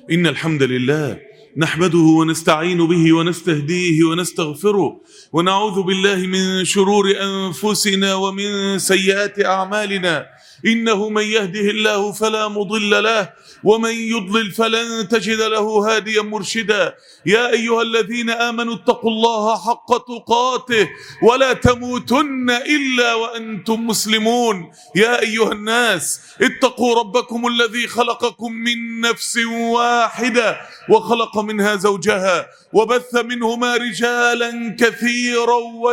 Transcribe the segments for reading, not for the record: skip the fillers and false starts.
إن الحمد لله نحمده ونستعين به ونستهديه ونستغفره ونعوذ بالله من شرور أنفسنا ومن سيئات أعمالنا. إنه من يهده الله فلا مضل له ومن يضلل فلن تجد له هاديا مرشدا. يا أيها الذين آمنوا اتقوا الله حق تقاته ولا تموتن إلا وأنتم مسلمون. يا أيها الناس اتقوا ربكم الذي خلقكم من نفس واحدة وخلق منها زوجها وبث منهما رجالا كثيرا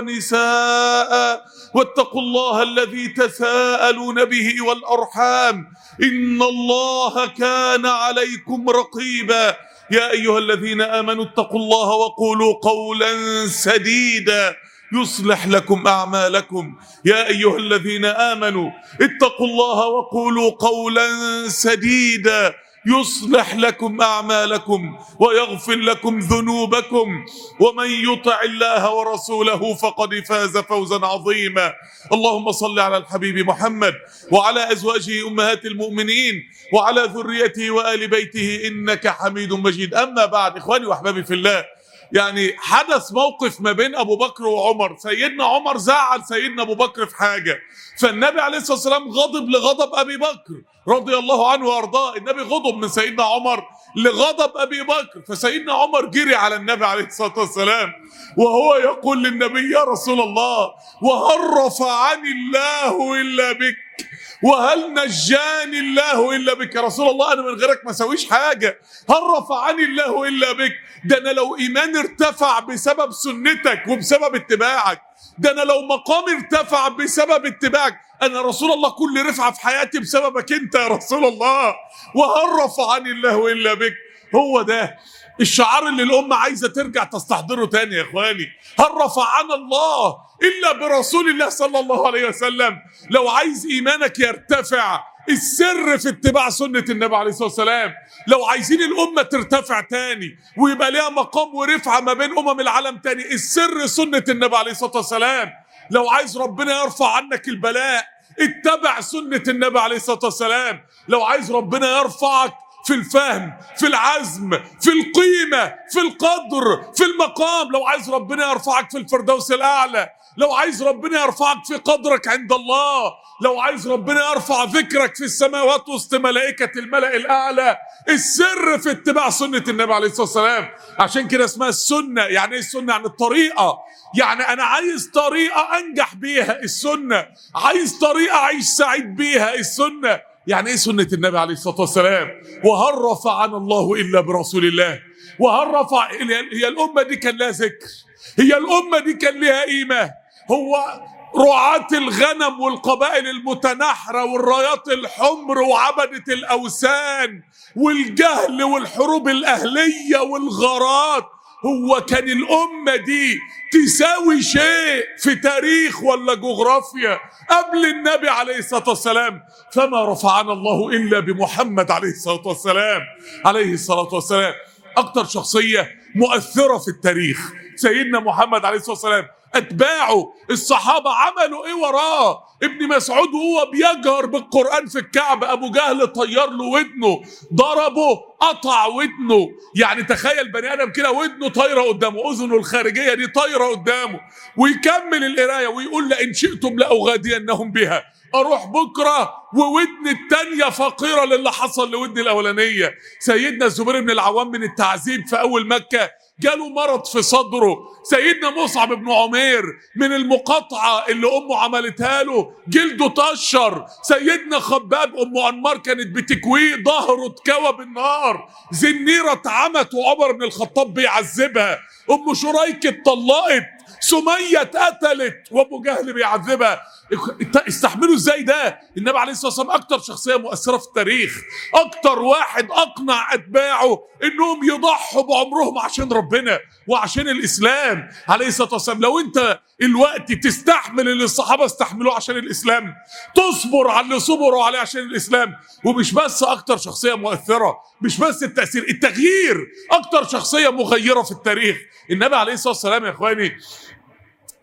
ونساء واتقوا الله الذي تساءلون به والأرحام إن الله كان عليكم رقيبا. يا أيها الذين آمنوا اتقوا الله وقولوا قولا سديدا يصلح لكم أعمالكم. يا أيها الذين آمنوا اتقوا الله وقولوا قولا سديدا يصلح لكم أعمالكم ويغفر لكم ذنوبكم ومن يطع الله ورسوله فقد فاز فوزا عظيما. اللهم صل على الحبيب محمد وعلى أزواجه أمهات المؤمنين وعلى ذريته وآل بيته إنك حميد مجيد. أما بعد، إخواني وأحبابي في الله، يعني حدث موقف ما بين أبو بكر وعمر. سيدنا عمر زعل سيدنا أبو بكر في حاجة، فالنبي عليه الصلاة والسلام غضب لغضب أبي بكر رضي الله عنه وأرضاه. النبي غضب من سيدنا عمر لغضب أبي بكر، فسيدنا عمر جري على النبي عليه الصلاة والسلام وهو يقول للنبي: يا رسول الله، وهل رفعني الله إلا بك؟ وهل نجاني الله إلا بك؟ يا رسول الله، أنا من غيرك ما سويش حاجة، هل رفعني الله إلا بك؟ ده أنا لو إيماني ارتفع بسبب سنتك وبسبب اتباعك، ده أنا لو مقامي ارتفع بسبب اتباعك، أنا رسول الله كل رفعة في حياتي بسببك أنت يا رسول الله، وهل رفعني الله إلا بك؟ هو ده الشعار اللي الأمة عايزة ترجع تستحضره تاني يا إخواني. هل رفعنا الله إلا برسول الله صلى الله عليه وسلم؟ لو عايز إيمانك يرتفع، السر في اتباع سنة النبي عليه الصلاة والسلام. لو عايزين الأمة ترتفع تاني ويبقى لها مقام ورفعة ما بين العالم تاني، السر سنة النبي عليه الصلاة والسلام. لو عايز ربنا يرفع عنك البلاء، اتبع سنة النبي عليه الصلاة والسلام. لو عايز ربنا يرفعك في الفهم، في العزم، في القيمة، في القدر، في المقام، لو عايز ربنا يرفعك في الفردوس الأعلى، لو عايز ربنا يرفعك في قدرك عند الله، لو عايز ربنا يرفع ذكرك في السماوات وسط ملائكة الملأ الأعلى، السر في اتباع سنة النبي عليه الصلاة والسلام. عشان كده اسمها السنة. يعني ايه السنة؟ يعني الطريقة. يعني أنا عايز طريقة أنجح بيها، السنة. عايز طريقة أعيش سعيد بيها، السنة. يعني ايه سنة النبي عليه الصلاة والسلام؟ وهل رفعنا الله إلا برسول الله؟ وهل رفع هي الأمة دي كان لها ذكر؟ هي الأمة دي كان لها قيمة؟ هو رعاة الغنم والقبائل المتنحرة والرايات الحمر وعبدة الأوثان والجهل والحروب الأهلية والغارات، هو كان الأمة دي تساوي شيء في تاريخ ولا جغرافيا قبل النبي عليه الصلاة والسلام؟ فما رفعنا الله إلا بمحمد عليه الصلاة والسلام. عليه الصلاة والسلام أكتر شخصية مؤثرة في التاريخ سيدنا محمد عليه الصلاة والسلام. أتباعه الصحابة عملوا إيه وراه؟ ابن مسعود وهو بيجهر بالقرآن في الكعبة، أبو جهل طير له ودنه، ضربه، قطع ودنه. يعني تخيل بني آدم كده ودنه طايرة قدامه، أذنه الخارجية دي طايرة قدامه، ويكمل القراية ويقول: لئن شئتم لأغادينهم بها، أروح بكرة وودن التانية فقيرة للي حصل لودن الأولانية. سيدنا الزبير بن العوام من التعذيب في أول مكة جاله مرض في صدره. سيدنا مصعب بن عمير من المقاطعة اللي أمه عملتها له جلده تقشر. سيدنا خباب أم أنمار كانت بتكويه ظهره اتكوى بالنار. زنيرة اتعمت وعمر بن الخطاب بيعذبها. أم شريك اتطلقت. سمية اتقتلت وابو جهل بيعذبها. استحملوا ازاي ده؟ النبي عليه الصلاة والسلام اكتر شخصية مؤثرة في التاريخ، اكتر واحد اقنع اتباعه انهم يضحوا بعمرهم عشان ربنا وعشان الاسلام عليه الصلاة والسلام. لو انت الوقت تستحمل اللي الصحابة استحملوه عشان الاسلام، تصبر على اللي صبروا عليه عشان الاسلام. ومش بس اكتر شخصية مؤثرة، مش بس التأثير، التغيير، اكتر شخصية مغيرة في التاريخ النبي عليه الصلاة والسلام. يا اخواني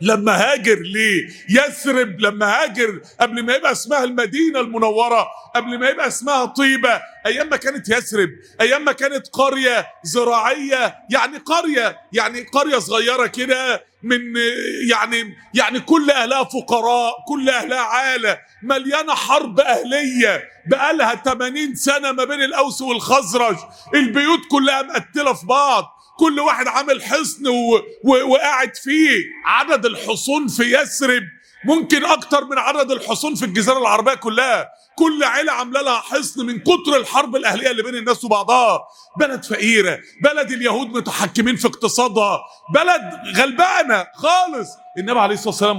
لما هاجر ليثرب، لما هاجر قبل ما يبقى اسمها المدينة المنورة، قبل ما يبقى اسمها طيبة، ايام ما كانت يثرب، ايام ما كانت قرية زراعية، يعني قرية صغيرة كده، من يعني كل اهلها فقراء، كل اهلها عالة، مليانة حرب اهلية بقالها 80 سنة ما بين الاوس والخزرج، البيوت كلها مقتلة في بعض، كل واحد عامل حصن وقاعد فيه. عدد الحصون في يثرب ممكن اكتر من عدد الحصون في الجزيرة العربية كلها، كل عيلة عامله لها حصن من كتر الحرب الأهلية اللي بين الناس وبعضها. بلد فقيرة، بلد اليهود متحكمين في اقتصادها، بلد غلبانة خالص. النبي عليه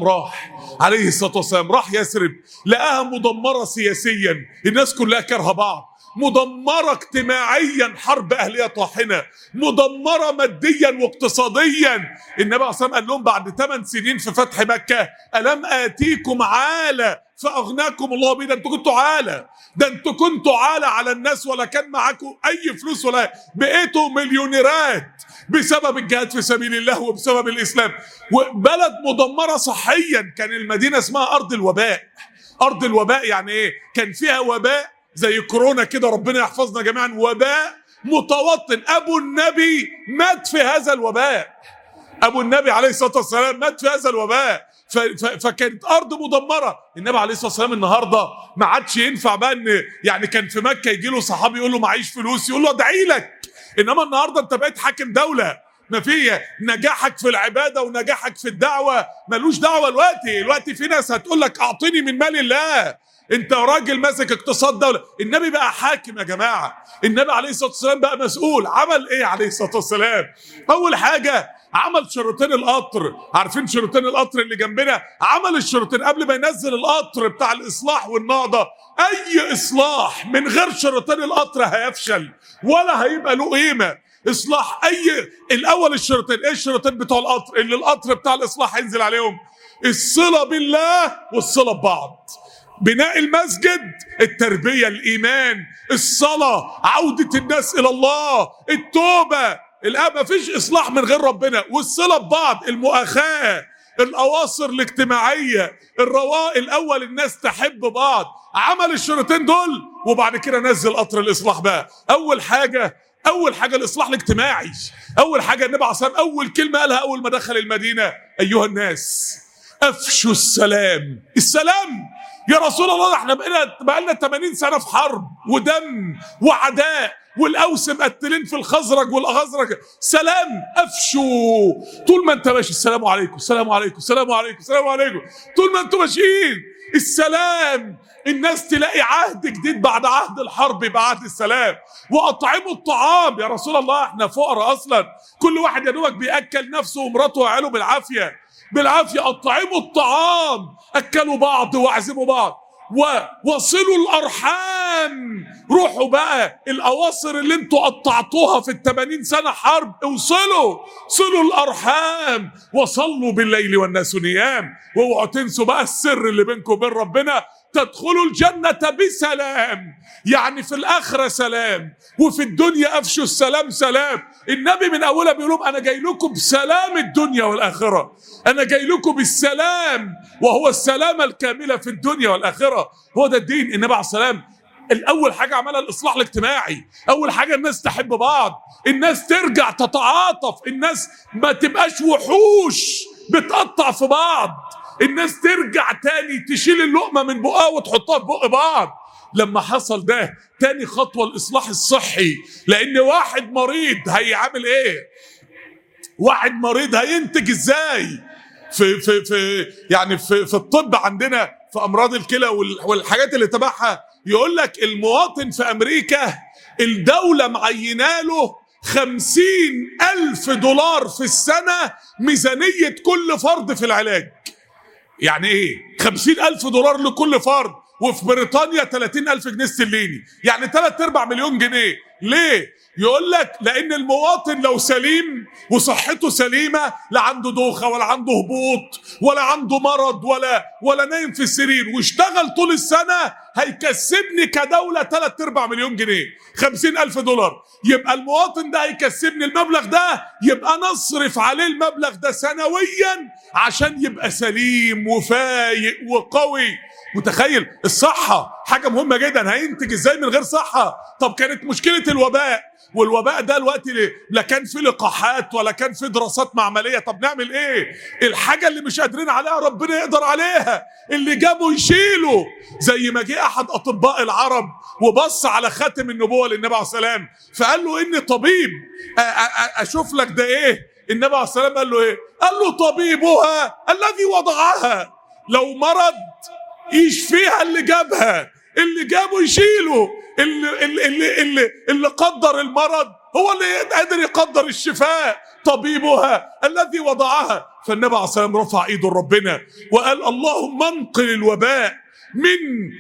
الصلاة والسلام راح يثرب، لقاها مدمرة سياسيا، الناس كلها كارهة بعض، مدمرة اجتماعيا، حرب أهلية طاحنة، مدمرة ماديا واقتصاديا. النبي عليه الصلاة والسلام قال لهم بعد 8 سنين في فتح مكة: ألم آتيكم عالة فأغناكم الله بي؟ ده انتوا كنتوا عالة، ده انتوا كنتوا عالة على الناس، ولا كان معاكم أي فلوس، ولا بقيتوا مليونيرات بسبب الجهاد في سبيل الله وبسبب الإسلام. وبلد مدمرة صحيا، كان المدينة اسمها أرض الوباء. أرض الوباء يعني إيه؟ كان فيها وباء زي كورونا كده، ربنا يحفظنا جميعا، وباء متوطن. أبو النبي مات في هذا الوباء، أبو النبي عليه الصلاة والسلام مات في هذا الوباء. فكانت أرض مدمرة. النبي عليه الصلاة والسلام النهاردة ما عادش ينفع بقى إن يعني كان في مكة يجي له صحابي يقول له معيش فلوس، يقول له أدعي لك. إنما النهاردة أنت بقيت حاكم دولة، ما في نجاحك في العبادة ونجاحك في الدعوة ملوش دعوة. دلوقتي في ناس هتقول لك أعطيني من مال الله، انت راجل ماسك اقتصاد دولة. النبي بقى حاكم يا جماعة، النبي عليه الصلاة والسلام بقى مسؤول. عمل ايه عليه الصلاة والسلام؟ اول حاجة عمل شريطين القطر، عارفين شريطين القطر اللي جنبنا؟ عمل الشريطين قبل ما ينزل القطر بتاع الاصلاح والنهضة. اي اصلاح من غير شريطين القطر هيفشل ولا هيبقى له قيمة. اصلاح الاول الشريطين، ايه الشريطين بتوع القطر اللي القطر بتاع الاصلاح هينزل عليهم؟ الصلة بالله والصلة ببعض. بناء المسجد، التربية، الإيمان، الصلاة، عودة الناس إلى الله، التوبة. الآن ما فيش إصلاح من غير ربنا. والصلة ببعض، المؤاخاة، الأواصر الاجتماعية، الأول الناس تحب بعض. عمل الشريطين دول وبعد كده نزل قطر الإصلاح بقى. أول حاجة الإصلاح الاجتماعي. أول حاجة النبي عليه الصلاة والسلام أول كلمة قالها أول ما دخل المدينة: أيها الناس أفشوا السلام. السلام يا رسول الله، احنا بقالنا 80 سنة في حرب ودم وعداء، والأوس مقتلين في الخزرج والخزرج. سلام، أفشوا. طول ما انت ماشي السلام عليكم السلام عليكم السلام عليكم السلام عليكم، طول ما انتوا ماشيين السلام. الناس تلاقي عهد جديد بعد عهد الحرب بعهد السلام. وأطعموا الطعام. يا رسول الله احنا فقراء أصلا، كل واحد يا دوبك بيأكل نفسه ومراته وعياله بالعافية. أطعموا الطعام، أكلوا بعض واعزموا بعض. وصلوا الأرحام. روحوا بقى الأواصر اللي انتوا قطعتوها في 80 سنة حرب، صلوا الأرحام. وصلوا بالليل والناس نيام. واوعوا تنسوا بقى السر اللي بينكم وبين ربنا: تدخلوا الجنة بسلام. يعني في الآخرة سلام، وفي الدنيا أفشوا السلام سلام. النبي من أولها بيقول لهم: أنا جاي لكم بسلام الدنيا والآخرة، أنا جاي لكم بالسلام، وهو السلامة الكاملة في الدنيا والآخرة. هو ده الدين. النبي عليه السلام الأول حاجة عملها الإصلاح الاجتماعي. أول حاجة الناس تحب بعض، الناس ترجع تتعاطف، الناس ما تبقاش وحوش بتقطع في بعض، الناس ترجع تاني تشيل اللقمة من بقها وتحطها في بق بعض. لما حصل ده، تاني خطوة الإصلاح الصحي. لأن واحد مريض هيعمل إيه؟ واحد مريض هينتج إزاي؟ في الطب عندنا في أمراض الكلى والحاجات اللي تبعها، يقول لك المواطن في أمريكا الدولة معيناله 50,000 دولار في السنة ميزانية كل فرد في العلاج. يعني ايه 50,000 دولار لكل فرد؟ وفي بريطانيا 30,000 جنيه استرليني، يعني 3/4 مليون جنيه. ليه؟ يقول لك لأن المواطن لو سليم وصحته سليمة، لا عنده دوخة ولا عنده هبوط ولا عنده مرض ولا نايم في السرير، واشتغل طول السنة، هيكسبني كدولة 3/4 مليون جنيه، 50,000 دولار. يبقى المواطن ده هيكسبني المبلغ ده، يبقى نصرف عليه المبلغ ده سنويا عشان يبقى سليم وفايق وقوي. متخيل؟ الصحة حاجة مهمة جدا، هينتج ازاي من غير صحة؟ طب كانت مشكلة الوباء، والوباء ده الوقت لا كان في لقاحات ولا كان في دراسات معملية. طب نعمل ايه؟ الحاجة اللي مش قادرين عليها ربنا يقدر عليها، اللي جابوا يشيلوا. زي ما جه احد اطباء العرب وبص على خاتم النبوة للنبي عليه السلام، فقال له اني طبيب، اشوف لك ده ايه؟ النبي عليه السلام قال له ايه؟ قال له طبيبها الذي وضعها، لو مرض يشفيها اللي جابها، اللي جابه يشيله، اللي قدر المرض هو اللي قادر يقدر الشفاء، طبيبها الذي وضعها. فالنبي عليه الصلاة والسلام رفع ايده لربنا وقال اللهم انقل الوباء من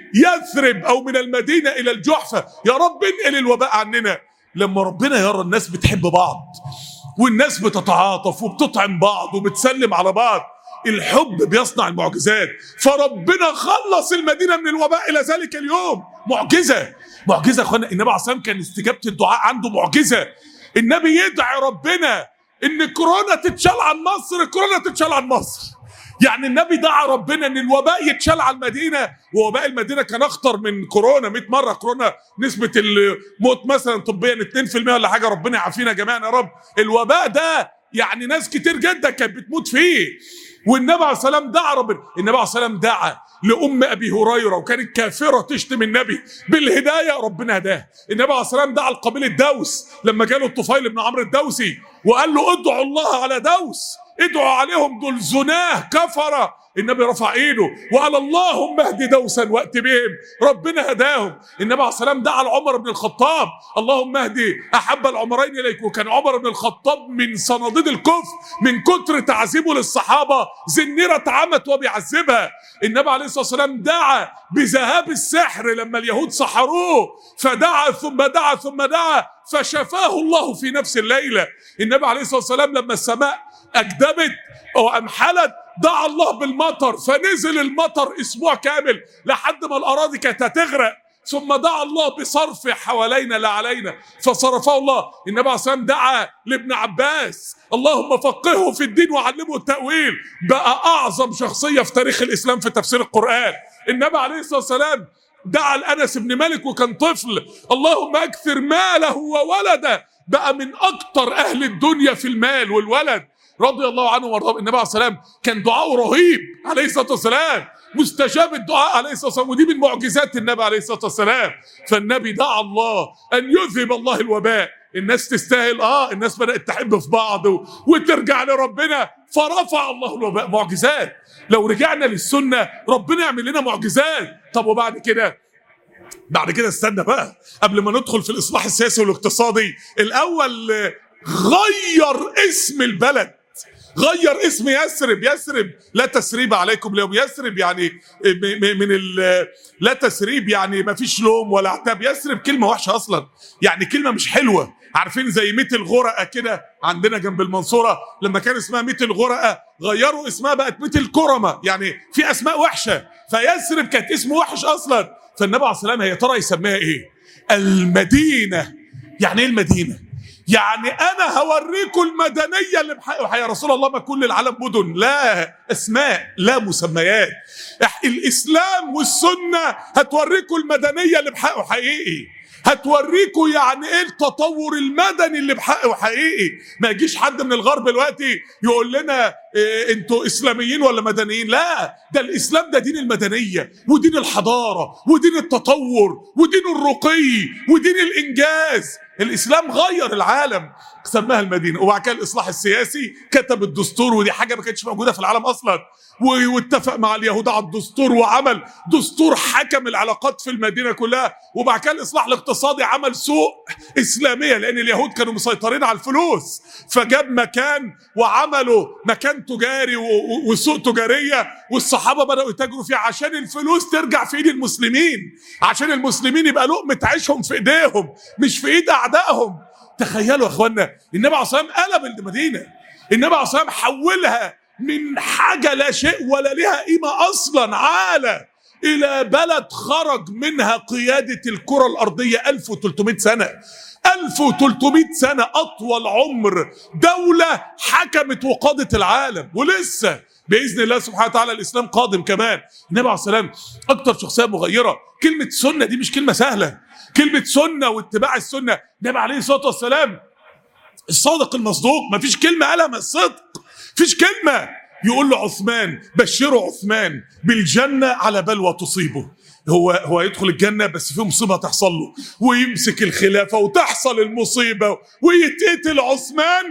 يثرب او من المدينة الى الجحفة، يا رب انقل الوباء عننا. لما ربنا يرى الناس بتحب بعض والناس بتتعاطف وبتطعم بعض وبتسلم على بعض، الحب بيصنع المعجزات. فربنا خلص المدينة من الوباء إلى ذلك اليوم. معجزة معجزة يا اخوانا. النبي عليه الصلاة والسلام كان استجابة الدعاء عنده معجزة. النبي يدعي ربنا إن كورونا تتشال عن مصر، كورونا تتشال عن مصر. يعني النبي دعا ربنا ان الوباء يتشال على المدينه، ووباء المدينه كان اخطر من كورونا 100 مره. كورونا نسبه الموت مثلا طبيا 2% ولا حاجه، ربنا يعافينا جميعا يا رب. الوباء ده يعني ناس كتير جدا كانت بتموت فيه، والنبي عليه الصلاه والسلام دعا ربنا. النبي عليه الصلاه والسلام دعا لام ابي هريره وكانت كافره تشتم النبي بالهدايه، ربنا هداها. النبي عليه الصلاه والسلام دعا لقبيله دوس لما جاله الطفيل بن عمرو الدوسي وقال له ادعوا الله على دوس، ادعوا عليهم دول زناه كفره. النبي رفع ايده وقال اللهم اهد دوسا وات بهم، ربنا هداهم. النبي عليه الصلاه والسلام دعا لعمر بن الخطاب اللهم اهدي احب العمرين اليك، وكان عمر بن الخطاب من صناديد الكفر من كتر تعذيبه للصحابه، زنيره اتعمت وبيعذبها. النبي عليه الصلاه والسلام دعا بذهاب السحر لما اليهود سحروه، فدعا ثم دعا ثم دعا فشفاه الله في نفس الليله. النبي عليه الصلاه والسلام لما السماء اكدبت وامحلت دعا الله بالمطر، فنزل المطر اسبوع كامل لحد ما الاراضي كانت هتغرق، ثم دعا الله بصرف حوالينا لا علينا فصرفه الله. النبي عليه الصلاه والسلام دعا لابن عباس اللهم فقهه في الدين وعلمه التأويل، بقى اعظم شخصيه في تاريخ الاسلام في تفسير القرآن. النبي عليه الصلاه والسلام دعا لأنس بن مالك وكان طفل اللهم اكثر ماله وولده، بقى من اكتر اهل الدنيا في المال والولد رضي الله عنه وارضاه. النبي عليه الصلاه والسلام كان دعاءه رهيب عليه الصلاه والسلام، مستجاب الدعاء عليه الصلاه والسلام، ودي من معجزات النبي عليه الصلاه والسلام. فالنبي دعا الله ان يذهب الله الوباء. الناس تستاهل، الناس بدات تحب في بعض وترجع لربنا، فرفع الله الوباء. معجزات. لو رجعنا للسنه ربنا يعمل لنا معجزات. طب وبعد كده؟ بعد كده استنى بقى قبل ما ندخل في الاصلاح السياسي والاقتصادي. الاول غير اسم البلد، غير اسم يثرب. يثرب لا تسريب عليكم اليوم. يثرب يعني لا تسريب يعني ما فيش لوم ولا عتاب. يثرب كلمه وحشه اصلا، يعني كلمه مش حلوه. عارفين زي ميت الغرقه كده عندنا جنب المنصوره، لما كان اسمها ميت الغرقه غيروا اسمها بقت ميت الكرمه، يعني في اسماء وحشه. فيثرب كانت اسم وحش اصلا. فالنبي عليه الصلاه والسلام يا ترى يسميها ايه؟ المدينه. يعني ايه المدينه؟ يعني انا هوريكم المدنيه اللي بحقه. يا رسول الله ما كل العالم مدن، لا اسماء لا مسميات. الاسلام والسنه هتوريكم المدنيه اللي بحقه حقيقي، هتوريكم يعني ايه التطور المدني اللي بحقه حقيقي. ما يجيش حد من الغرب دلوقتي يقول لنا انتوا اسلاميين ولا مدنيين. لا، ده الاسلام ده دين المدنيه ودين الحضاره ودين التطور ودين الرقي ودين الانجاز. الاسلام غير العالم، سماها المدينه. وبعد كده الاصلاح السياسي، كتب الدستور، ودي حاجه ما كانتش موجوده في العالم اصلا. اصلا، واتفق مع اليهود على الدستور وعمل دستور حكم العلاقات في المدينه كلها. وبعد كده الاصلاح الاقتصادي عمل سوق اسلاميه، لان اليهود كانوا مسيطرين على الفلوس، فجاب مكان وعملوا مكان تجاري وسوق تجاريه، والصحابه بداوا يتاجروا فيه عشان الفلوس ترجع في ايد المسلمين، عشان المسلمين يبقى لقمه عيشهم في ايديهم مش في ايد اعدائهم. تخيلوا يا اخوانا، النبي عليه الصلاه والسلام قلب المدينه، النبي عليه الصلاه والسلام حولها من حاجه لا شيء ولا لها قيمه اصلا عالة الى بلد خرج منها قياده الكره الارضيه 1300 سنه. 1300 سنه اطول عمر دوله حكمت وقادت العالم، ولسه باذن الله سبحانه وتعالى الاسلام قادم كمان. النبي عليه الصلاه والسلام اكتر شخصيه مغيره. كلمه سنه دي مش كلمه سهله، كلمه سنه واتباع السنه. النبي عليه الصلاه والسلام الصادق المصدوق، مفيش كلمه قالها من الصدق، مفيش كلمه. يقول له عثمان بشروا عثمان بالجنه على بلوى تصيبه. هو يدخل الجنه بس في مصيبه تحصل له، ويمسك الخلافه وتحصل المصيبه ويتقتل عثمان.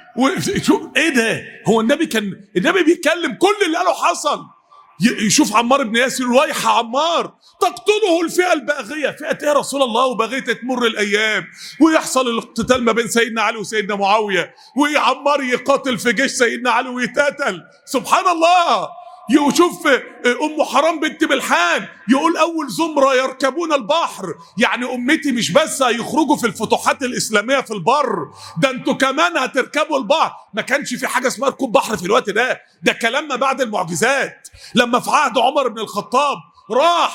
شوف ايه ده؟ هو النبي بيتكلم كل اللي قاله حصل. يشوف عمار بن ياسر، ويح عمار تقتله الفئه الباغيه. فئه ايه يا رسول الله؟ وباغيه تمر الايام ويحصل الاقتتال ما بين سيدنا علي وسيدنا معاويه، وعمار يقاتل في جيش سيدنا علي ويتقتل. سبحان الله. يشوف ام حرام بنت ملحان يقول اول زمره يركبون البحر، يعني امتي مش بس هيخرجوا في الفتوحات الاسلاميه في البر، ده انتوا كمان هتركبوا البحر. ما كانش في حاجه اسمها ركوب بحر في الوقت ده كلام ما بعد المعجزات. لما في عهد عمر بن الخطاب راح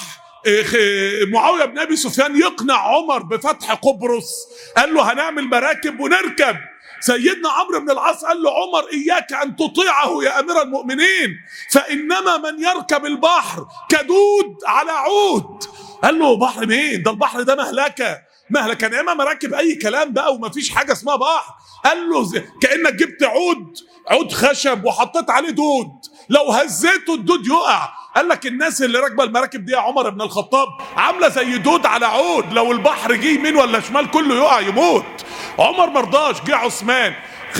معاويه بن ابي سفيان يقنع عمر بفتح قبرص، قال له هنعمل مراكب ونركب. سيدنا عمرو بن العاص قال له عمر إياك أن تطيعه يا أمير المؤمنين، فإنما من يركب البحر كدود على عود. قال له بحر مين؟ ده البحر ده مهلكة نعمة مراكب أي كلام بقى، ومفيش حاجة اسمها بحر. قال له كأنك جبت عود خشب وحطيت عليه دود، لو هزيته الدود يقع. قال لك الناس اللي راكبه المراكب دي يا عمر بن الخطاب عامله زي دود على عود، لو البحر جه يمين ولا شمال كله يقع يموت. عمر مرضاش، جه عثمان،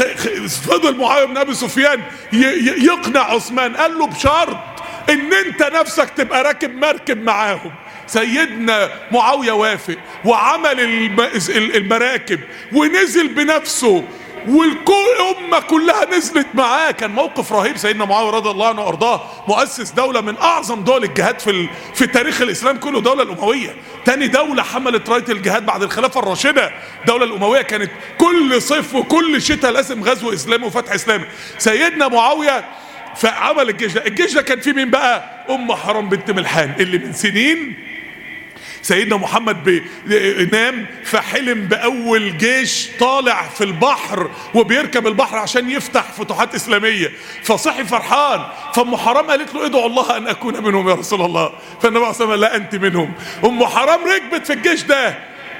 فضل معاويه بن ابي سفيان يقنع عثمان، قال له بشرط ان انت نفسك تبقى راكب مركب معاهم. سيدنا معاويه وافق وعمل المراكب ونزل بنفسه، والأمة كلها نزلت معاه. كان موقف رهيب. سيدنا معاوية رضي الله عنه وارضاه مؤسس دولة من أعظم دول الجهاد في تاريخ الإسلام كله، الدولة الأموية. تاني دولة حملت راية الجهاد بعد الخلافة الراشدة. الدولة الأموية كانت كل صيف وكل شتاء لازم غزو إسلامي وفتح إسلامي. سيدنا معاوية فعمل الجيش ده كان فيه مين بقى؟ أم حرام بنت ملحان، اللي من سنين سيدنا محمد نام فحلم بأول جيش طالع في البحر وبيركب البحر عشان يفتح فتوحات إسلامية، فصحي فرحان. فأم حرام قالت له ادعو الله أن أكون منهم يا رسول الله. فالنبي عليه الصلاة والسلام لا أنت منهم. أم حرام ركبت في الجيش ده،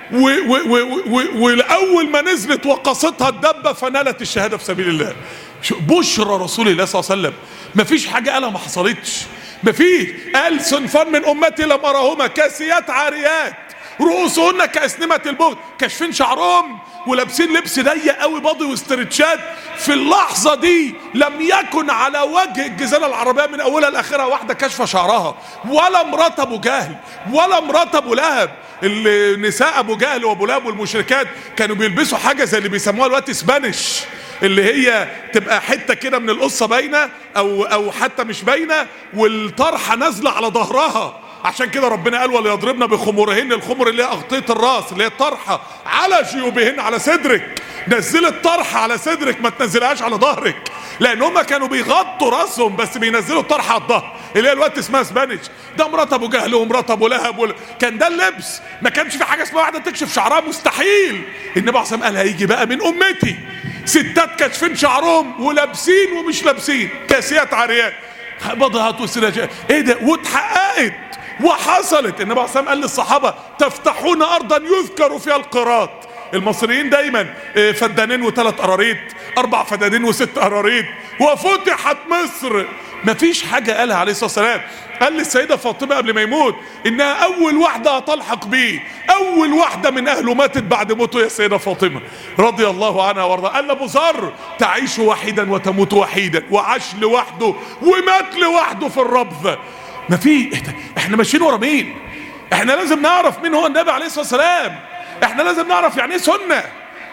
ولأول ما نزلت وقصتها الدبة فنالت الشهادة في سبيل الله. بشرى رسول الله صلى الله عليه وسلم، مفيش حاجة قالها ما حصلتش. مفيش. قال صنفان من امتي لم اراهما كاسيات عاريات رؤوسهن كاسنمه البغل، كاشفين شعرهم ولابسين لبس ضيق قوي باضي واسترتشات. في اللحظه دي لم يكن على وجه الجزيره العربيه من اولها لاخرها واحده كاشفه شعرها، ولا مرات ابو جهل ولا مرات ابو لهب. النساء ابو جهل وابو لهب والمشركات كانوا بيلبسوا حاجه زي اللي بيسموها دلوقتي سبانيش، اللي هي تبقى حته كده من القصه باينه او حتى مش باينه، والطرحه نازله على ظهرها. عشان كده ربنا قال وليضربن بخمورهن، الخمر اللي هي اغطيه الراس اللي هي الطرحه، على جيوبهن، على صدرك. نزل الطرحه على صدرك، ما تنزلهاش على ظهرك، لان هم كانوا بيغطوا راسهم بس بينزلوا الطرحه على الظهر اللي هي الوقت اسمها سبانيش. ده مرات ابو جهل ومرات ابو لهب كان ده اللبس. ما كانش في حاجه اسمها واحده تكشف شعرها، مستحيل. النبي عليه الصلاه والسلام قال هيجي بقى من امتي ستات كاشفين شعرهم ولابسين ومش لابسين، كاسيات عاريات، بضهات وسراجات. ايه ده؟ واتحققت وحصلت. النبي عليه الصلاه والسلام قال للصحابه تفتحون ارضا يذكر فيها القراط. المصريين دايما فدانين وثلاث قراريط، 4 فدانين و6 قراريط. وفتحت مصر مفيش حاجة قالها عليه الصلاة والسلام. قال للسيدة فاطمة قبل ما يموت انها اول واحدة هتلحق بيه، اول واحدة من اهله ماتت بعد موته يا السيدة فاطمة رضي الله عنها وارضاها. قال لابو ذر تعيش وحيدا وتموت وحيدا، وعاش لوحده ومات لوحده في الربذة. ما في، احنا ماشيين ورا مين؟ احنا لازم نعرف مين هو النبي عليه الصلاة والسلام، احنا لازم نعرف يعني ايه سنة.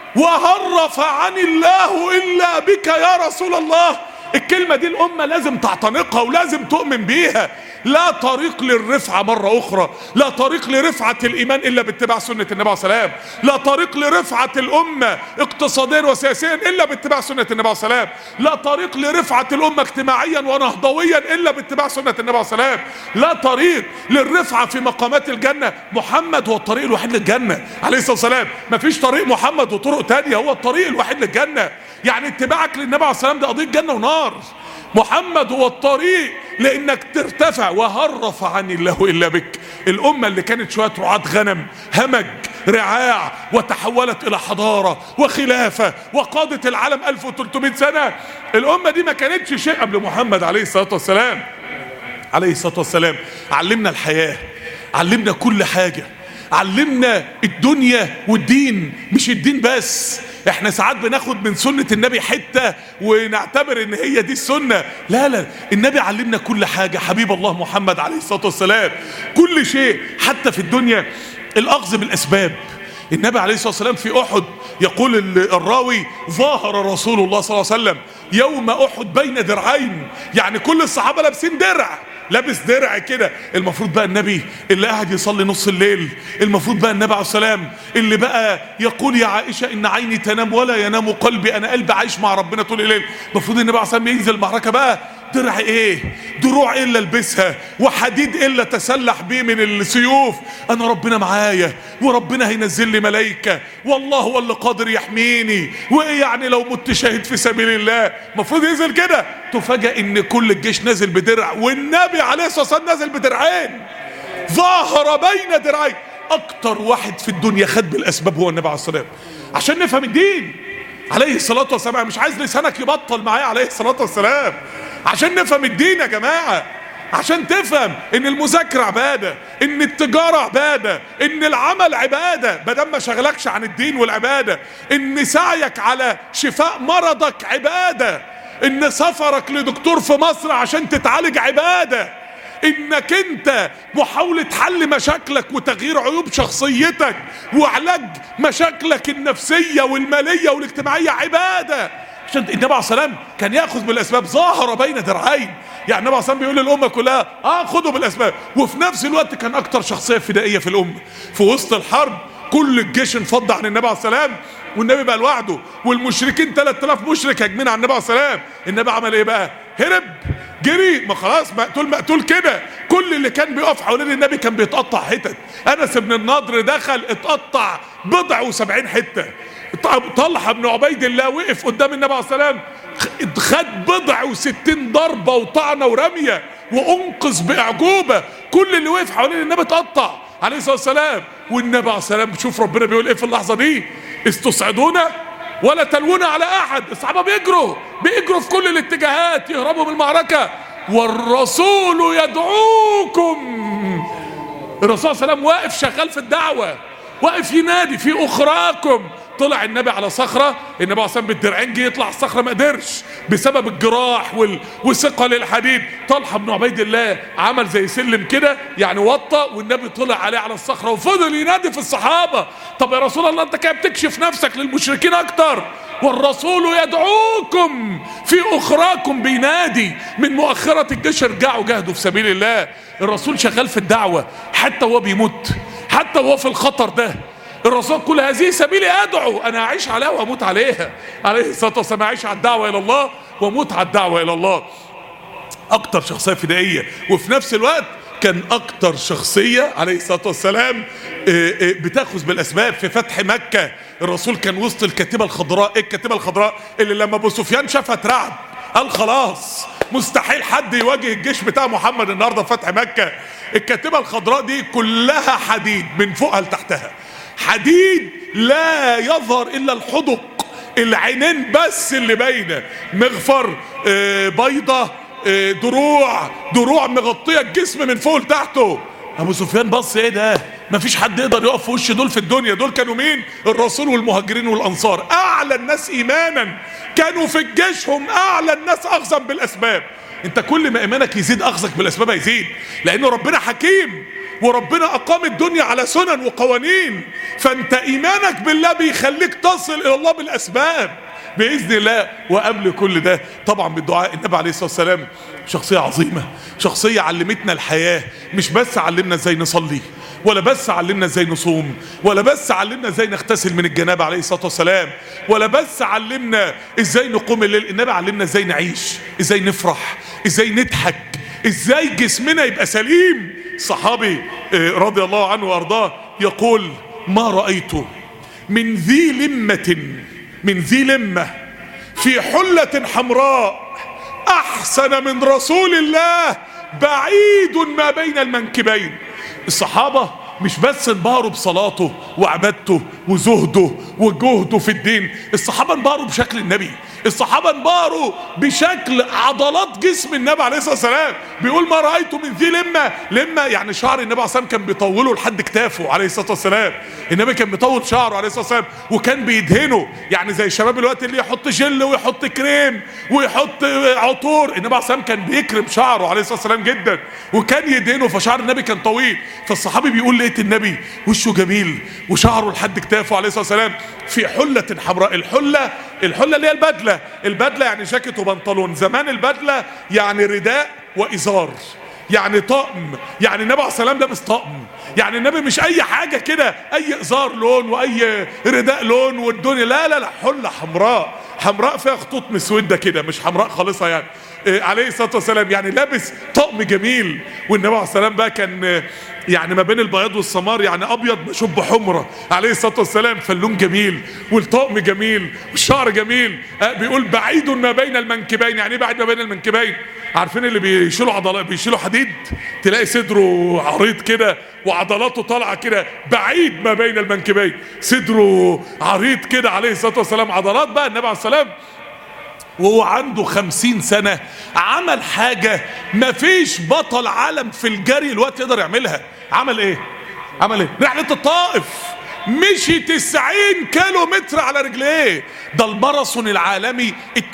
وهل رفعني الله الا بك يا رسول الله، الكلمة دي الأمة لازم تعتنقها ولازم تؤمن بيها. لا طريق للرفعة مرة أخرى، لا طريق لرفعة الإيمان إلا باتباع سنة النبي عليه الصلاة والسلام، لا طريق لرفعة الأمة اقتصاديا وسياسيا إلا باتباع سنة النبي عليه الصلاة والسلام، لا طريق لرفعة الأمة اجتماعيا ونهضويا إلا باتباع سنة النبي عليه الصلاة والسلام، لا طريق للرفعة في مقامات الجنة. محمد هو الطريق الوحيد للجنة عليه الصلاة والسلام، مفيش طريق محمد وطرق تانية، هو الطريق الوحيد للجنة. يعني اتباعك للنبي عليه الصلاة والسلام ده قضية جنة ونار. محمد هو الطريق لانك ترتفع. وهل رفعني الله الا بك، الامه اللي كانت شويه رعاة غنم همج رعاع وتحولت الى حضاره وخلافه وقادت العالم 1300 سنه، الامه دي ما كانتش شيء قبل محمد عليه الصلاه والسلام. عليه الصلاه والسلام علمنا الحياه، علمنا كل حاجه، علمنا الدنيا والدين، مش الدين بس. احنا ساعات بناخد من سنة النبي حتة ونعتبر ان هي دي السنة، لا لا، النبي علمنا كل حاجة. حبيب الله محمد عليه الصلاة والسلام كل شيء، حتى في الدنيا الأخذ بالأسباب. النبي عليه الصلاة والسلام في أحد يقول الراوي ظاهر رسول الله صلى الله عليه وسلم يوم أحد بين درعين، يعني كل الصحابة لابسين درع، لابس درع كده. المفروض بقى النبي اللي قاعد يصلي نص الليل، المفروض بقى النبي عليه السلام اللي بقى يقول يا عائشة ان عيني تنام ولا ينام قلبي، انا قلبي عايش مع ربنا طول الليل. المفروض النبي عليه السلام ينزل المعركة بقى درع ايه، دروع ايه اللي البسها، وحديد ايه اللي تسلح بيه من السيوف. انا ربنا معايا وربنا هينزل لي ملائكة، والله هو اللي قادر يحميني، وايه يعني لو مت شهيد في سبيل الله. المفروض ينزل كده. تفاجئ ان كل الجيش نازل بدرع، والنبي عليه الصلاة والسلام نازل بدرعين. ظاهر بين درعين. اكتر واحد في الدنيا خد بالاسباب هو النبي عليه الصلاة والسلام عشان نفهم الدين عليه الصلاة والسلام. مش عايز لسانك يبطل معايا عليه الصلاة والسلام، عشان نفهم الدين يا جماعة، عشان تفهم ان المذاكرة عبادة، ان التجارة عبادة، ان العمل عبادة بدل ما شغلكش عن الدين والعبادة، ان سعيك على شفاء مرضك عبادة، ان سفرك لدكتور في مصر عشان تتعالج عبادة، انك انت محاولة حل مشاكلك وتغيير عيوب شخصيتك وعلاج مشاكلك النفسية والمالية والاجتماعية عبادة. عشان النبي عليه الصلاة والسلام كان ياخذ بالاسباب. ظاهر بين درعين، يعني النبي عليه الصلاة والسلام بيقول للامه كلها خدوا بالاسباب. وفي نفس الوقت كان اكتر شخصيه فدائيه في الامه. في وسط الحرب كل الجيش انفض عن النبي عليه الصلاة والسلام، والنبي بقى لوحده، والمشركين 3000 مشرك هاجمين على النبي عليه الصلاة والسلام. النبي عمل ايه بقى؟ هرب، جري، ما خلاص مقتول كده. كل اللي كان بيقف حوالين النبي كان بيتقطع حتت. انس بن النضر دخل اتقطع بضع و70 حته. طلحة بن عبيد الله وقف قدام النبي عليه الصلاة والسلام خد بضع و60 ضربة وطعنة ورمية وانقذ بأعجوبة. كل اللي وقف حوالين النبي اتقطع عليه الصلاة والسلام. والنبي عليه الصلاة والسلام شوف ربنا بيقول ايه في اللحظة دي: استصعدون ولا تلوون على احد. الصحابة بيجروا في كل الاتجاهات يهربوا من المعركة. والرسول يدعوكم. الرسول صلى الله عليه وسلم واقف شغال في الدعوة، واقف ينادي في اخراكم. طلع النبي على صخرة، النبي عليه الصلاة والسلام بالدرعين جه يطلع الصخرة ما قدرش بسبب الجراح وثقل الحديد. طلحة بن عبيد الله عمل زي سلم كده يعني وطى، والنبي طلع عليه على الصخرة وفضل ينادي في الصحابة: طب يا رسول الله انت كده بتكشف نفسك للمشركين اكتر. والرسول يدعوكم في اخراكم، بينادي من مؤخرة الجيش ارجعوا جاهدوا في سبيل الله. الرسول شغال في الدعوة حتى وهو بيموت، حتى وهو في الخطر ده. الرسول كل هذه سبيلي ادعو، انا اعيش عليها واموت عليها عليه الصلاه والسلام. اعيش على الدعوه الى الله واموت على الدعوه الى الله. اكتر شخصيه فدائيه، وفي نفس الوقت كان اكتر شخصيه عليه الصلاه والسلام بتاخذ بالاسباب. في فتح مكه الرسول كان وسط الكتيبه الخضراء. ايه الكتيبه الخضراء؟ اللي لما ابو سفيان شافها اترعب، قال خلاص مستحيل حد يواجه الجيش بتاع محمد النهارده في فتح مكه. الكتيبه الخضراء دي كلها حديد من فوقها لتحتها، حديد لا يظهر الا الحدق، العينين بس اللي باينه، مغفر بيضه دروع مغطيه الجسم من فوق لتحته. ابو سفيان بص، ايه ده؟ مفيش حد يقدر يقف في وش دول في الدنيا. دول كانوا مين؟ الرسول والمهاجرين والانصار، اعلى الناس ايمانا، كانوا في جيشهم اعلى الناس اخذا بالاسباب. انت كل ما ايمانك يزيد اخذك بالاسباب هيزيد، لان ربنا حكيم وربنا اقام الدنيا على سنن وقوانين. فانت ايمانك بالله بيخليك تصل الى الله بالاسباب باذن الله. وقبل كل ده طبعا بالدعاء. النبي عليه الصلاه والسلام شخصيه عظيمه، شخصيه علمتنا الحياه. مش بس علمنا ازاي نصلي، ولا بس علمنا ازاي نصوم، ولا بس علمنا ازاي نغتسل من الجنابه عليه الصلاه والسلام، ولا بس علمنا ازاي نقوم الليل. النبي علمنا ازاي نعيش، ازاي نفرح، ازاي نضحك، ازاي جسمنا يبقى سليم. الصحابي رضي الله عنه وارضاه يقول: ما رأيت من ذي لمة في حلة حمراء احسن من رسول الله بعيد ما بين المنكبين. الصحابة مش بس انبهروا بصلاته وعبادته وزهده وجهده في الدين، الصحابة انبهروا بشكل النبي. الصحابة انبهروا بشكل عضلات جسم النبي عليه الصلاة والسلام. بيقول: ما رأيته من ذي لمة يعني شعر النبي عليه الصلاة والسلام كان بيطوله لحد كتافه عليه الصلاة والسلام. النبي كان بيطول شعره عليه الصلاة والسلام وكان بيدهنه، يعني زي الشباب الوقت اللي يحط جل ويحط كريم ويحط عطور. النبي عليه الصلاة والسلام كان بيكرم شعره عليه الصلاة والسلام جدا وكان يدهنه، فشعر النبي كان طويل. فالصحابي بيقول: لقيت النبي وشه جميل وشعره لحد كتافه عليه الصلاة والسلام في حلة حمراء. الحلة اللي هي البدلة يعني جاكيت وبنطلون. زمان البدلة يعني رداء وإزار، يعني طقم. يعني النبي عليه الصلاة والسلام لابس طقم، يعني النبي مش أي حاجة كده، أي إزار لون وأي رداء لون والدنيا. لا، حلة حمراء فيها خطوط مسودة كده، مش حمراء خالصة يعني عليه الصلاة والسلام. يعني لابس طقم جميل. والنبي عليه الصلاة والسلام بقى كان يعني ما بين البياض والسمار، يعني ابيض مشوب حمره عليه الصلاه والسلام. فاللون جميل والطقم جميل والشعر جميل. بيقول: بعيد ما بين المنكبين. يعني ايه بعيد ما بين المنكبين؟ عارفين اللي بيشيلوا عضلات، بيشيلوا حديد، تلاقي صدره عريض كده وعضلاته طالعه كده. بعيد ما بين المنكبين، صدره عريض كده عليه الصلاه والسلام، عضلات بقى. النبي عليه الصلاه والسلام وهو عنده 50 سنة عمل حاجة مفيش بطل عالم في الجري الوقت يقدر يعملها. عمل ايه؟ رحلة الطائف، مشي 90 كيلو متر على رجليه. ده الماراثون العالمي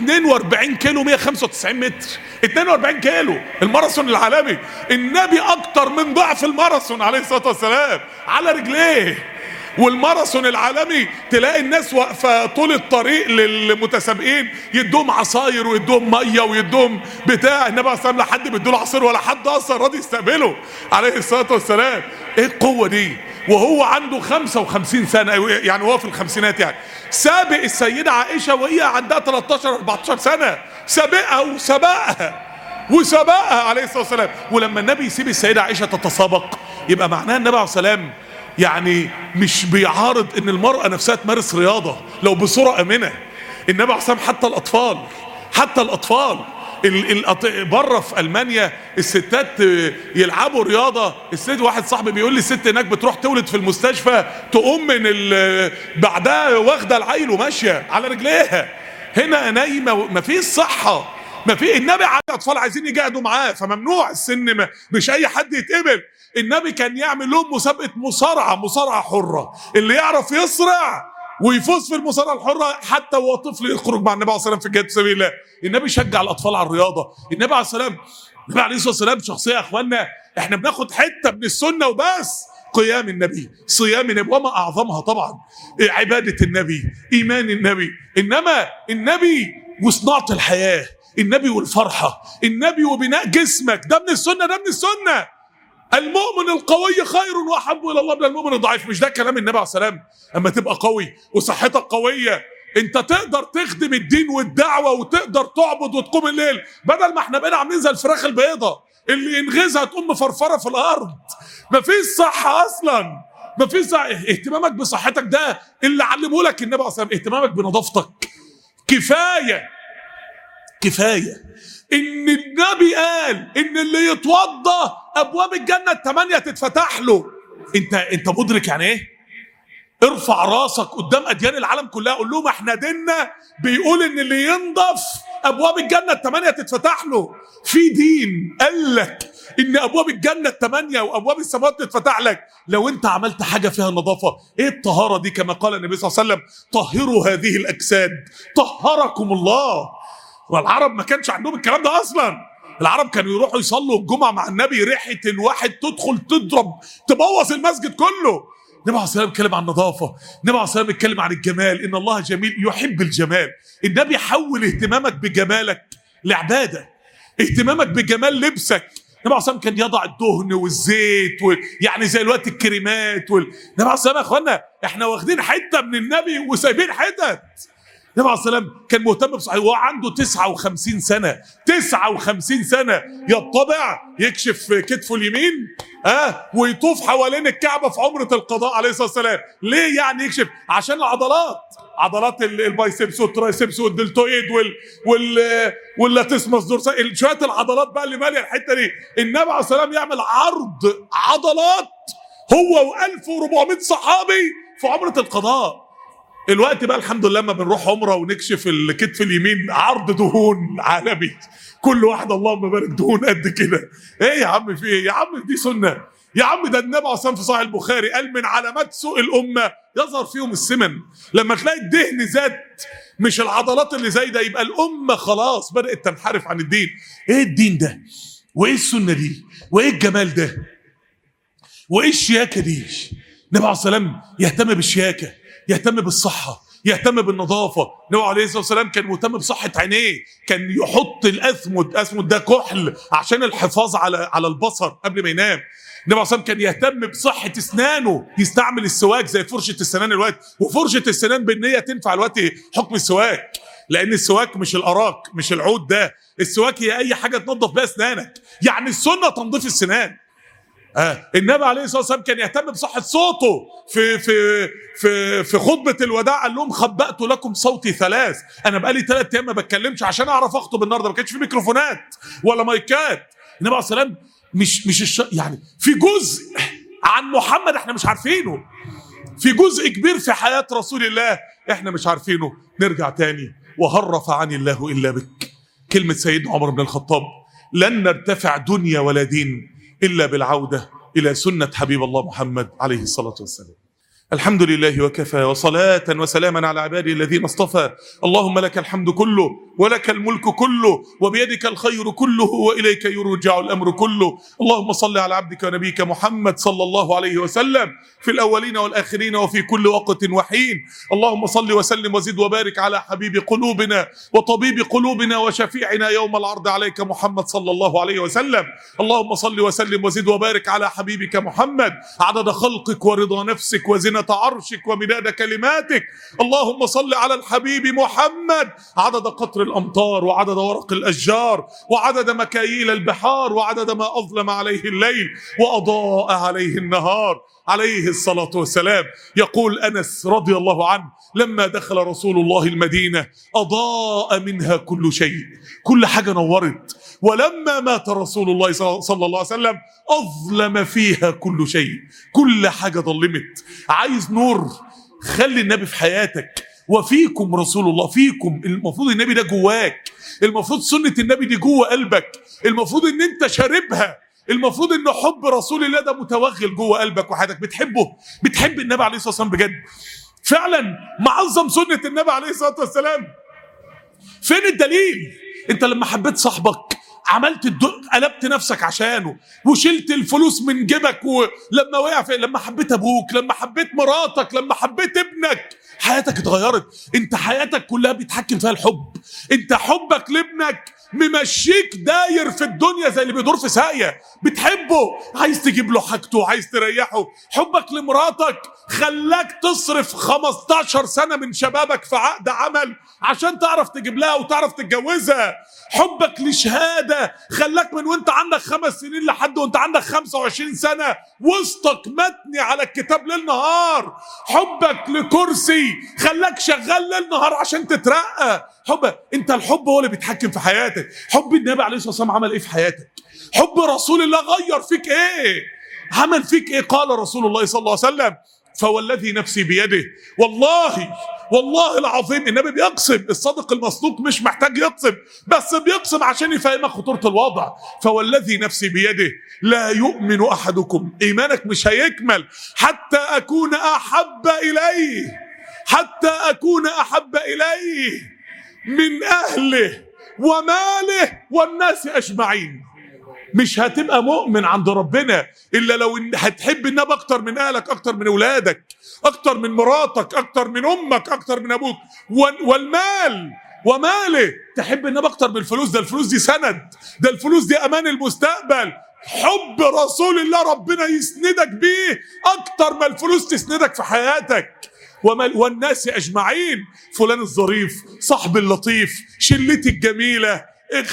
42 كيلو 195 متر. 42 كيلو الماراثون العالمي. النبي اكتر من ضعف الماراثون عليه الصلاة والسلام على رجليه. والماراثون العالمي تلاقي الناس واقفه طول الطريق للمتسابقين، يدوم عصاير ويدوم ميه ويدوم بتاع. النبي عليه الصلاه والسلام لا حد بيدوله عصير ولا حد اصلا راضي يستقبله عليه الصلاه والسلام. ايه القوه دي وهو عنده 55 سنه؟ يعني هو في الخمسينات، يعني سابق السيده عائشه وهي عندها 13 14 سنه، سابقها وسبقها عليه الصلاه والسلام. ولما النبي يسيب السيده عائشه تتسابق، يبقى معناه النبي عليه الصلاه والسلام يعني مش بيعارض ان المرأة نفسها تمارس رياضة لو بصورة امنة. النبي عليه الصلاة والسلام حتى الاطفال بره في المانيا الستات يلعبوا رياضة. الست واحد صاحبي بيقول لي الست هناك بتروح تولد في المستشفى، تقوم من بعدها واخدة العيل وماشية على رجليها. هنا نايمة، مفيش صحة. النبي على اطفال عايزين يجاهدوا معاه، فممنوع السن، مش اي حد يتقبل. النبي كان يعمل لهم مسابقة مصارعة حرة، اللي يعرف يصرع ويفوز في المصارعة الحرة حتى وهو طفل يخرج مع النبي عليه الصلاة والسلام في جهاد سبيل الله. النبي شجع الأطفال على الرياضة. النبي عليه الصلاة والسلام شخصية يا اخوانا، احنا بناخد حتة من السنة وبس. قيام النبي، صيام النبي، وما أعظمها طبعا عبادة النبي، إيمان النبي. إنما النبي وصناعة الحياة، النبي والفرحة، النبي وبناء جسمك، ده من السنة. المؤمن القوي خير واحب الى الله من المؤمن الضعيف. مش ده كلام النبي عليه الصلاه والسلام؟ اما تبقى قوي وصحتك قويه، انت تقدر تخدم الدين والدعوه وتقدر تعبد وتقوم الليل، بدل ما احنا بقينا عاملين زي الفراخ البيضاء اللي ينغزها تقوم مفرفره في الارض. مفيش صحه اصلا، مفيش صحة. اهتمامك بصحتك ده اللي علمه لك النبي عليه الصلاه والسلام. اهتمامك بنظافتك كفايه ان النبي قال ان اللي يتوضى ابواب الجنه ال8 تتفتح له. انت مدرك يعني ايه؟ ارفع راسك قدام اديان العالم كلها، قول لهم احنا ديننا بيقول ان اللي ينضف ابواب الجنه الثمانيه تتفتح له. في دين قال لك ان ابواب الجنه الثمانيه وابواب السماوات تتفتح لك لو انت عملت حاجه فيها نظافه. ايه الطهاره دي؟ كما قال النبي صلى الله عليه وسلم: طهروا هذه الاجساد طهركم الله. والعرب ما كانش عندهم الكلام ده اصلا. العرب كانوا يروحوا يصلوا الجمعه مع النبي، ريحه الواحد تدخل تضرب تبوظ المسجد كله. النبي عليه الصلاه والسلام اتكلم عن النظافه، النبي عليه الصلاه والسلام اتكلم عن الجمال، ان الله جميل يحب الجمال. النبي حول اهتمامك بجمالك لعباده، اهتمامك بجمال لبسك. النبي عليه الصلاه والسلام كان يضع الدهن والزيت يعني زي الوقت الكريمات النبي عليه الصلاه والسلام يا اخوانا احنا واخدين حته من النبي وسايبين حتت. النبي عليه الصلاه والسلام كان مهتم بصحته وهو عنده 59 سنه. 59 سنه يطبع يكشف كتفه اليمين ويطوف حوالين الكعبه في عمره القضاء عليه الصلاه والسلام. ليه يعني يكشف؟ عشان العضلات، عضلات البايسبس والترايسبس والدلتويد واللاتيسمس دورسال، شويه العضلات بقى اللي ماليه الحته دي. النبي عليه الصلاه والسلام يعمل عرض عضلات هو و1400 صحابي في عمره القضاء. الوقت بقى الحمد لله لما بنروح عمره ونكشف الكتف اليمين عرض دهون عالمي، كل واحد اللهم بارك دهون قد كده. ايه يا عم في ايه يا عم؟ دي سنه يا عم. ده النبي عليه الصلاه في صحيح البخاري قال من علامات سوء الامه يظهر فيهم السمن. لما تلاقي الدهن زاد مش العضلات اللي زايده يبقى الامه خلاص بدات تنحرف عن الدين. ايه الدين ده؟ وايه السنه دي؟ وايه الجمال ده؟ وايه الشياكه دي؟ النبي عليه الصلاه والسلام يهتم بالشياكه، يهتم بالصحه، يهتم بالنظافه. النبي عليه الصلاه والسلام كان مهتم بصحه عينيه، كان يحط الاسمد ده كحل عشان الحفاظ على البصر قبل ما ينام. النبي عليه الصلاه والسلام كان يهتم بصحه اسنانه، يستعمل السواك زي فرشه السنان الوقت. وفرشه السنان بالنيه تنفع الوقت حكم السواك، لان السواك مش الاراك مش العود ده، السواك هي اي حاجه تنظف بيها اسنانك. يعني السنه تنظيف السنان. النبي عليه الصلاه والسلام كان يهتم بصحه صوته. في خطبه الوداع قال لهم: خبأت لكم صوتي 3. انا بقالي 3 ايام ما بتكلمش عشان اعرف اخطب النهارده، ما كانش في ميكروفونات ولا مايكات. النبي عليه الصلاه والسلام يعني في جزء عن محمد احنا مش عارفينه، في جزء كبير في حياه رسول الله احنا مش عارفينه. نرجع تاني: وهل رفعني الله الا بك. كلمه سيدنا عمر بن الخطاب: لن نرتفع دنيا ولا دين إلا بالعودة إلى سنة حبيب الله محمد عليه الصلاة والسلام. الحمد لله وكفى، وصلاة وسلاما على عباده الذين اصطفى. اللهم لك الحمد كله ولك الملك كله وبيدك الخير كله وإليك يرجع الأمر كله. اللهم صل على عبدك ونبيك محمد صلى الله عليه وسلم في الأولين والآخرين وفي كل وقت وحين. اللهم صل وسلم وزد وبارك على حبيب قلوبنا وطبيب قلوبنا وشفيعنا يوم العرض عليك محمد صلى الله عليه وسلم. اللهم صل وسلم وزد وبارك على حبيبك محمد عدد خلقك ورضا نفسك وزنة عرشك ومداد كلماتك. اللهم صل على الحبيب محمد عدد قطر الأمطار وعدد ورق الأشجار وعدد مكاييل البحار وعدد ما أظلم عليه الليل وأضاء عليه النهار عليه الصلاة والسلام. يقول أنس رضي الله عنه: لما دخل رسول الله المدينة أضاء منها كل شيء، كل حاجة نورت. ولما مات رسول الله صلى الله عليه وسلم أظلم فيها كل شيء، كل حاجة ظلمت. عايز نور؟ خلي النبي في حياتك. وفيكم رسول الله، فيكم. المفروض النبي ده جواك، المفروض سنة النبي دي جوه قلبك، المفروض ان انت شاربها، المفروض ان حب رسول الله ده متوغل جوه قلبك وحياتك. بتحب النبي عليه الصلاة والسلام بجد فعلا، معظم سنة النبي عليه الصلاة والسلام. فين الدليل؟ انت لما حبيت صاحبك عملت قلبت نفسك عشانه وشلت الفلوس من جيبك، ولما وقع لما حبيت ابوك، لما حبيت مراتك، لما حبيت ابنك، حياتك اتغيرت. انت حياتك كلها بيتحكم فيها الحب. انت حبك لابنك ممشيك داير في الدنيا زي اللي بيدور في ساقية. بتحبه، عايز تجيب له حاجته، عايز تريحه. حبك لمراتك خلاك تصرف 15 سنة من شبابك في عقد عمل عشان تعرف تجيب لها وتعرف تتجوزها. حبك لشهادة خلاك من وانت عندك 5 سنين لحد وانت عندك 25 سنة وسطك متني على الكتاب ليل نهار. حبك لكرسي خلاك شغال ليل نهار عشان تترقى. انت الحب هو اللي بيتحكم في حياتك. حب النبي عليه الصلاة والسلام عمل ايه في حياتك؟ حب رسول الله غير فيك ايه؟ عمل فيك ايه؟ قال رسول الله صلى الله عليه وسلم: فوالذي نفسي بيده. والله العظيم النبي بيقسم، الصادق المصدوق مش محتاج يقسم، بس بيقسم عشان يفهمك خطورة الوضع. فوالذي نفسي بيده لا يؤمن أحدكم، إيمانك مش هيكمل حتى أكون أحب إليه من أهله وماله والناس أجمعين. مش هتبقى مؤمن عند ربنا إلا لو هتحب النبي أكتر من أهلك، أكتر من أولادك، أكتر من مراتك، أكتر من أمك، أكتر من أبوك. والمال وماله، تحب النبي أكتر من الفلوس. ده الفلوس دي سند، ده الفلوس دي أمان المستقبل. حب رسول الله ربنا يسندك بيه أكتر ما الفلوس تسندك في حياتك. والناس أجمعين، فلان الظريف، صاحب اللطيف، شلتي الجميلة،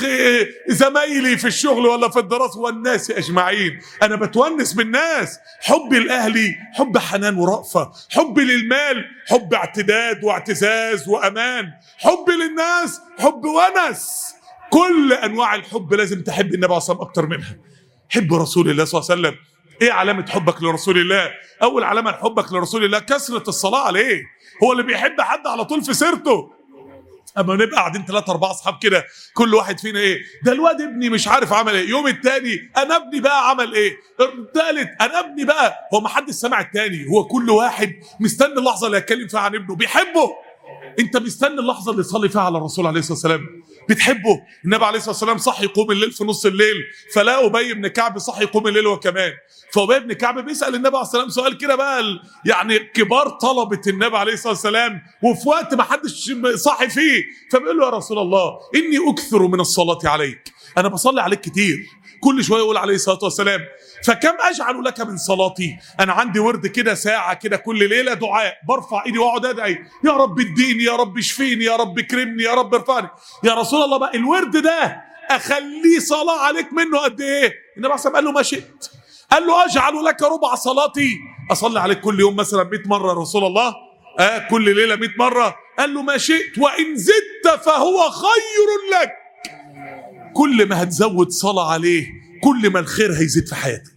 زمايلي في الشغل ولا في الدراسة، والناس أجمعين. أنا بتونس بالناس. حبي لأهلي حب حنان ورأفة، حبي للمال حب اعتداد واعتزاز وأمان، حبي للناس حب ونس. كل أنواع الحب لازم تحب النبي عليه الصلاة والسلام أكتر منها. حب رسول الله صلى الله عليه وسلم. ايه علامة حبك لرسول الله؟ اول علامة لحبك لرسول الله كثرة الصلاة عليه. هو اللي بيحب حد على طول في سيرته. اما نبقى قاعدين 3 4 اصحاب كده، كل واحد فينا ايه، ده الواد ابني مش عارف عمل ايه، يوم التاني انا ابني بقى عمل ايه، الثالث انا ابني بقى، هو ما حدش سمع التاني، هو كل واحد مستني اللحظة اللي هيتكلم فيها عن ابنه، بيحبه. انت مستني اللحظة اللي يصلي فيها على الرسول عليه الصلاة والسلام، بتحبه. النبي عليه الصلاة والسلام صح يقوم الليل في نص الليل، فلا أبي بن كعب صح يقوم الليل وكمان. فأبي بن كعب بيسأل النبي عليه الصلاة والسلام سؤال كده بقى، يعني كبار طلبة النبي عليه الصلاة والسلام، وفي وقت ما حدش صاحي فيه، فبيقول له يا رسول الله إني أكثر من الصلاة عليك، أنا بصلي عليك كتير، كل شوية يقول عليه الصلاة والسلام فكم أجعل لك من صلاتي. أنا عندي ورد كده ساعة كده كل ليلة دعاء، برفع إيدي وأقعد أدعي يا رب اديني، يا رب اشفيني، يا رب اكرمني، يا رب ارفعني. يا رسول الله بقى الورد ده أخليه صلاة عليك منه قد إيه؟ النبي عليه الصلاة والسلام قال له ما شئت. قال له أجعل لك ربع صلاتي، أصلي عليك كل يوم مثلا 100 مرة يا رسول الله، كل ليلة 100 مرة. قال له ما شئت، وإن زدت فهو خير لك. كل ما هتزود صلاة عليه كل ما الخير هيزيد في حياتك.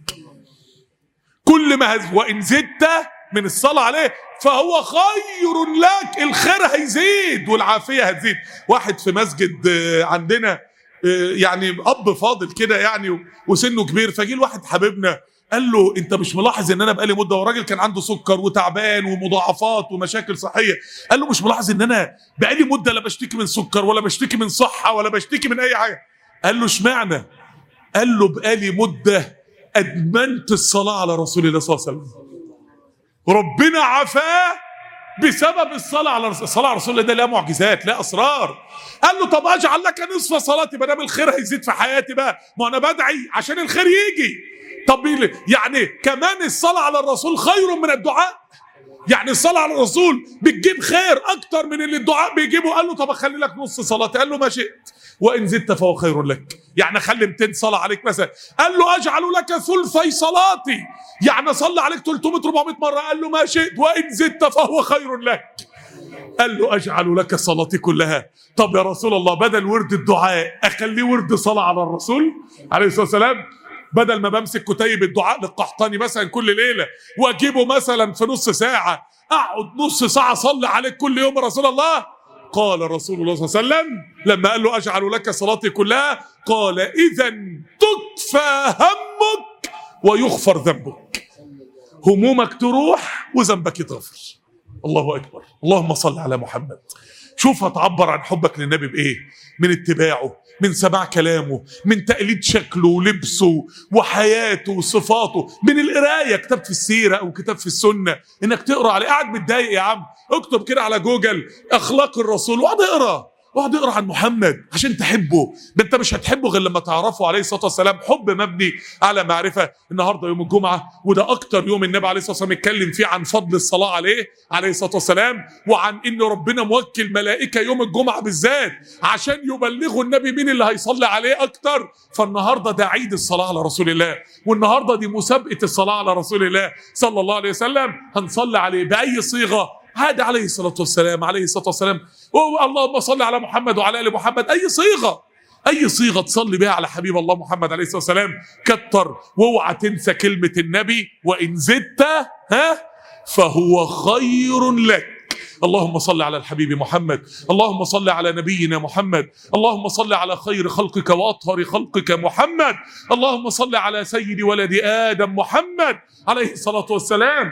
كل ما وإن زدت من الصلاة عليه فهو خير لك، الخير هيزيد والعافية هتزيد. واحد في مسجد عندنا يعني أب فاضل كده يعني وسنه كبير، فجي الواحد حبيبنا قال له انت مش ملاحظ ان انا بقالي مده، وراجل كان عنده سكر وتعبان ومضاعفات ومشاكل صحيه، قال له مش ملاحظ ان انا بقالي مده لا بشتكي من سكر ولا بشتكي من صحه ولا بشتكي من اي حاجه؟ قال له اشمعنى؟ قال له بقالي مده ادمنت الصلاه على رسول الله صلى الله عليه وسلم، ربنا عافاه بسبب الصلاه على رسول الله. الصلاه على رسول الله ده لها معجزات، لها اسرار. قال له طب اجعل لك نصف صلاتي، ما دام الخير هيزيد في حياتي بقى، ما انا بدعي عشان الخير يجي. طب يعني كمان الصلاه على الرسول خير من الدعاء، يعني الصلاه على الرسول بتجيب خير اكتر من اللي الدعاء بيجيبه. قال له طب اخلي لك نص صلاتي، قال له ما شئت، وان زدت فهو خير لك، يعني خلي 200 صلاه عليك مثلا. قال له اجعل لك ثلثي صلاتي، يعني اصلي عليك 300 400 مره. قال له ما شئت، وان زدت فهو خير لك. قال له اجعل لك صلاتي كلها. طب يا رسول الله بدل ورد الدعاء اخليه ورد صلاه على الرسول عليه الصلاه والسلام، بدل ما بمسك كتيب الدعاء للقحطاني مثلا كل ليله واجيبه مثلا في نص ساعه، اقعد نص ساعه اصلي عليك كل يوم يا رسول الله. قال رسول الله صلى الله عليه وسلم لما قال له اجعل لك صلاتي كلها، قال اذا تكفى همك ويغفر ذنبك، همومك تروح وذنبك يتغفر. الله اكبر، اللهم صل على محمد. شوف هتعبر عن حبك للنبي بايه؟ من اتباعه، من سماع كلامه، من تقليد شكله ولبسه وحياته وصفاته، من القرايه، كتاب في السيره او كتاب في السنه انك تقرا عليه. قاعد متضايق يا عم اكتب كده على جوجل اخلاق الرسول واقعد اقرا عن محمد عشان تحبه. ده انت مش هتحبه غير لما تعرفه عليه الصلاه والسلام، حب مبني على معرفه. النهارده يوم الجمعه، وده اكتر يوم النبي عليه الصلاه والسلام اتكلم فيه عن فضل الصلاه عليه الصلاه والسلام، وعن ان ربنا موكل ملائكه يوم الجمعه بالذات عشان يبلغوا النبي مين اللي هيصلي عليه اكتر. فالنهارده ده عيد الصلاه على رسول الله، والنهارده دي مسابقه الصلاه على رسول الله صلى الله عليه وسلم. هنصلي عليه باي صيغه عاد عليه الصلاه والسلام، اللهم صل على محمد وعلى ال محمد. اي صيغه تصلي بها على حبيب الله محمد عليه الصلاه والسلام كتر. واوعى تنسى كلمه النبي وان زدت فهو خير لك. اللهم صل على الحبيب محمد، اللهم صل على نبينا محمد، اللهم صل على خير خلقك وأطهر خلقك محمد، اللهم صل على سيد ولد آدم محمد عليه الصلاة والسلام.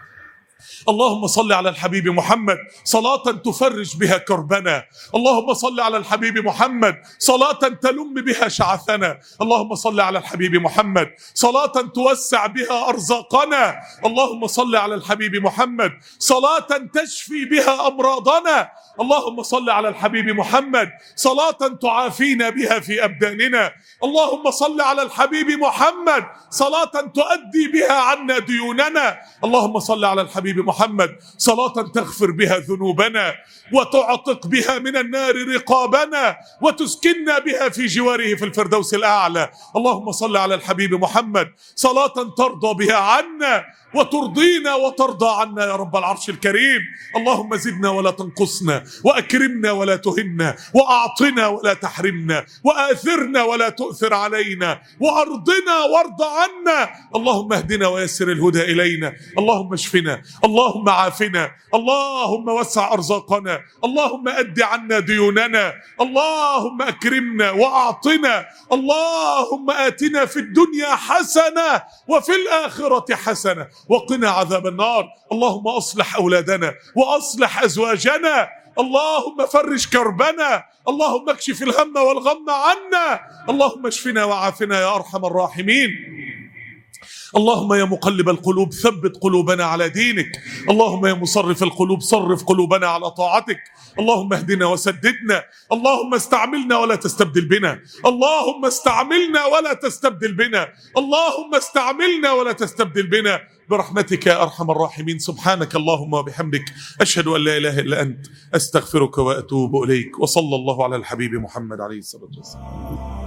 اللهم صل على الحبيب محمد صلاة تفرج بها كربنا، اللهم صل على الحبيب محمد صلاة تلم بها شعثنا، اللهم صل على الحبيب محمد صلاة توسع بها أرزاقنا، اللهم صل على الحبيب محمد صلاة تشفي بها أمراضنا، اللهم صل على الحبيب محمد صلاة تعافينا بها في أبداننا، اللهم صل على الحبيب محمد صلاة تؤدي بها عنا ديوننا، اللهم صل على الحبيب محمد صلاة تغفر بها ذنوبنا وتعتق بها من النار رقابنا وتسكننا بها في جواره في الفردوس الأعلى، اللهم صل على الحبيب محمد صلاة ترضى بها عنا وترضينا وترضى عنا يا رب العرش الكريم. اللهم زدنا ولا تنقصنا، وأكرمنا ولا تهنا، وأعطنا ولا تحرمنا، وآثرنا ولا تؤثر علينا، وأرضنا وارض عنا. اللهم اهدنا ويسر الهدى إلينا، اللهم اشفنا، اللهم عافنا، اللهم وسع أرزاقنا، اللهم أد عنا ديوننا، اللهم أكرمنا وأعطنا، اللهم آتنا في الدنيا حسنة وفي الآخرة حسنة وقنا عذاب النار. اللهم أصلح أولادنا وأصلح أزواجنا، اللهم فرج كربنا، اللهم اكشف الهم والغم عنا، اللهم اشفنا وعافنا يا أرحم الراحمين. اللهم يا مقلب القلوب ثبت قلوبنا على دينك، اللهم يا مصرف القلوب صرف قلوبنا على طاعتك، اللهم اهدنا وسددنا، اللهم استعملنا ولا تستبدل بنا، اللهم استعملنا ولا تستبدل بنا، اللهم استعملنا ولا تستبدل بنا برحمتك يا أرحم الراحمين. سبحانك اللهم وبحمدك أشهد أن لا إله إلا أنت أستغفرك وأتوب إليك، وصلى الله على الحبيب محمد عليه الصلاة والسلام.